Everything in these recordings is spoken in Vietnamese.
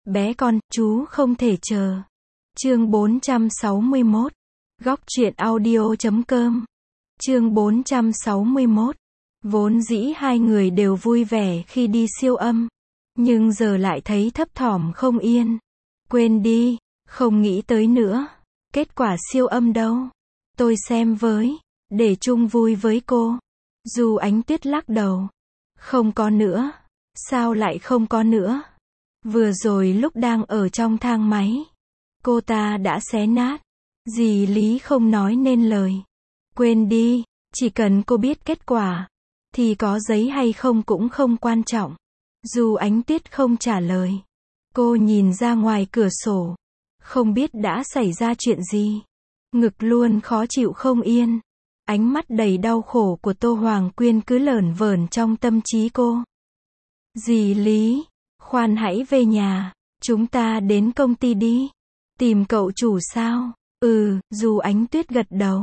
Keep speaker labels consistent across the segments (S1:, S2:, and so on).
S1: Bé con, chú không thể chờ. Chương 461. Góc truyện audio.com. Chương 461. Vốn dĩ hai người đều vui vẻ khi đi siêu âm, nhưng giờ lại thấy thấp thỏm không yên. Quên đi, không nghĩ tới nữa. Kết quả siêu âm đâu? Tôi xem với, để chung vui với cô. Du Ánh Tuyết lắc đầu. Không có nữa. Sao lại không có nữa? Vừa rồi lúc đang ở trong thang máy, cô ta đã xé nát. Dì Lý không nói nên lời. Quên đi, chỉ cần cô biết kết quả, thì có giấy hay không cũng không quan trọng. Du Ánh Tuyết không trả lời. Cô nhìn ra ngoài cửa sổ. Không biết đã xảy ra chuyện gì. Ngực luôn khó chịu không yên. Ánh mắt đầy đau khổ của Tô Hoàng Quyên cứ lởn vởn trong tâm trí cô. Dì Lý, khoan hãy về nhà. Chúng ta đến công ty đi. Tìm cậu chủ sao? Du Ánh Tuyết gật đầu.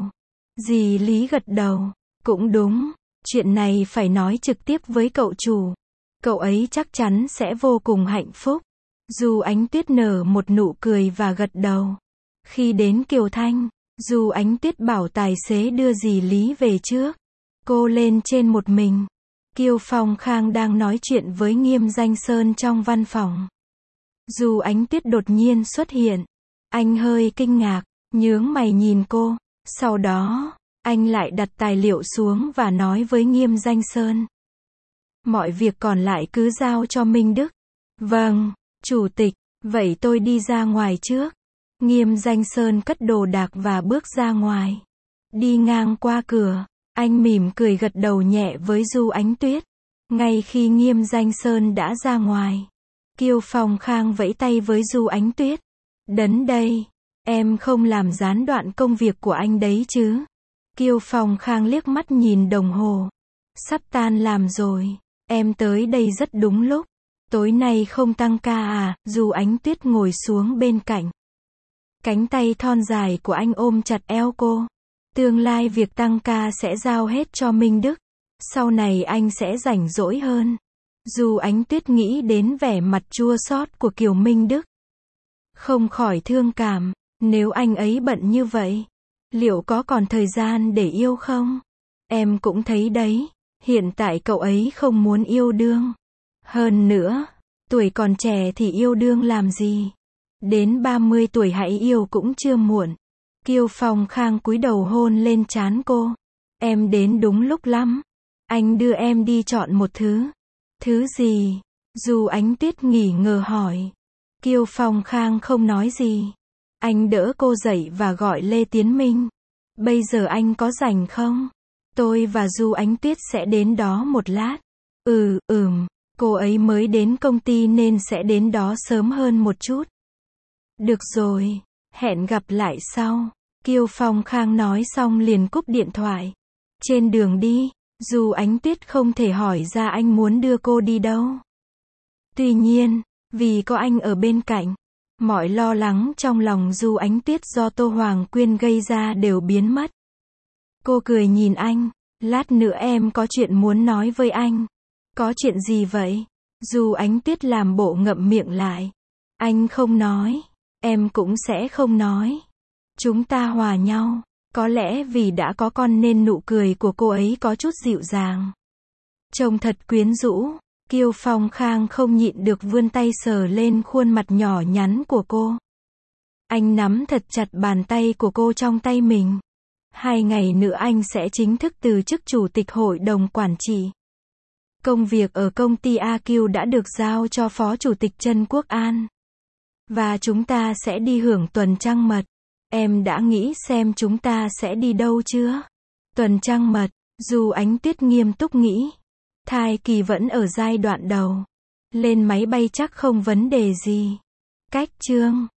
S1: Dì Lý gật đầu. Cũng đúng, chuyện này phải nói trực tiếp với cậu chủ. Cậu ấy chắc chắn sẽ vô cùng hạnh phúc. Du Ánh Tuyết nở một nụ cười và gật đầu. Khi đến Kiều Thanh, Du Ánh Tuyết bảo tài xế đưa dì Lý về trước. Cô lên trên một mình. Kiều Phong Khang đang nói chuyện với Nghiêm Danh Sơn trong văn phòng. Du Ánh Tuyết đột nhiên xuất hiện. Anh hơi kinh ngạc, nhướng mày nhìn cô. Sau đó, anh lại đặt tài liệu xuống và nói với Nghiêm Danh Sơn. Mọi việc còn lại cứ giao cho Minh Đức. Vâng, chủ tịch, vậy tôi đi ra ngoài trước. Nghiêm Danh Sơn cất đồ đạc và bước ra ngoài. Đi ngang qua cửa, anh mỉm cười gật đầu nhẹ với Du Ánh Tuyết. Ngay khi Nghiêm Danh Sơn đã ra ngoài, Kiều Phong Khang vẫy tay với Du Ánh Tuyết. Đến đây, em không làm gián đoạn công việc của anh đấy chứ? Kiều Phong Khang liếc mắt nhìn đồng hồ. Sắp tan làm rồi, em tới đây rất đúng lúc. Tối nay không tăng ca à? Du Ánh Tuyết ngồi xuống bên cạnh. Cánh tay thon dài của anh ôm chặt eo cô. Tương lai việc tăng ca sẽ giao hết cho Minh Đức. Sau này anh sẽ rảnh rỗi hơn. Du Ánh Tuyết nghĩ đến vẻ mặt chua xót của Kiều Minh Đức. Không khỏi thương cảm, nếu anh ấy bận như vậy, liệu có còn thời gian để yêu không? Em cũng thấy đấy, hiện tại cậu ấy không muốn yêu đương. Hơn nữa, tuổi còn trẻ thì yêu đương làm gì? Đến 30 tuổi hãy yêu cũng chưa muộn. Kiều Phong Khang cúi đầu hôn lên trán cô. Em đến đúng lúc lắm. Anh đưa em đi chọn một thứ. Thứ gì? Du Ánh Tuyết nghỉ ngờ hỏi. Kiều Phong Khang không nói gì. Anh đỡ cô dậy và gọi Lê Tiến Minh. Bây giờ anh có rảnh không? Tôi và Du Ánh Tuyết sẽ đến đó một lát. Cô ấy mới đến công ty nên sẽ đến đó sớm hơn một chút. Được rồi, hẹn gặp lại sau. Kiều Phong Khang nói xong liền cúp điện thoại. Trên đường đi, Du Ánh Tuyết không thể hỏi ra anh muốn đưa cô đi đâu. Tuy nhiên, vì có anh ở bên cạnh, mọi lo lắng trong lòng Du Ánh Tuyết do Tô Hoàng Quyên gây ra đều biến mất. Cô cười nhìn anh. Lát nữa em có chuyện muốn nói với anh. Có chuyện gì vậy? Du Ánh Tuyết làm bộ ngậm miệng lại. Anh không nói. Em cũng sẽ không nói. Chúng ta hòa nhau. Có lẽ vì đã có con nên nụ cười của cô ấy có chút dịu dàng. Trông thật quyến rũ. Kiều Phong Khang không nhịn được vươn tay sờ lên khuôn mặt nhỏ nhắn của cô. Anh nắm thật chặt bàn tay của cô trong tay mình. 2 ngày nữa anh sẽ chính thức từ chức chủ tịch hội đồng quản trị. Công việc ở công ty AQ đã được giao cho phó chủ tịch Trân Quốc An. Và chúng ta sẽ đi hưởng tuần trăng mật. Em đã nghĩ xem chúng ta sẽ đi đâu chưa? Tuần trăng mật, Du Ánh Tuyết nghiêm túc nghĩ. Thai kỳ vẫn ở giai đoạn đầu. Lên máy bay chắc không vấn đề gì. Cách chương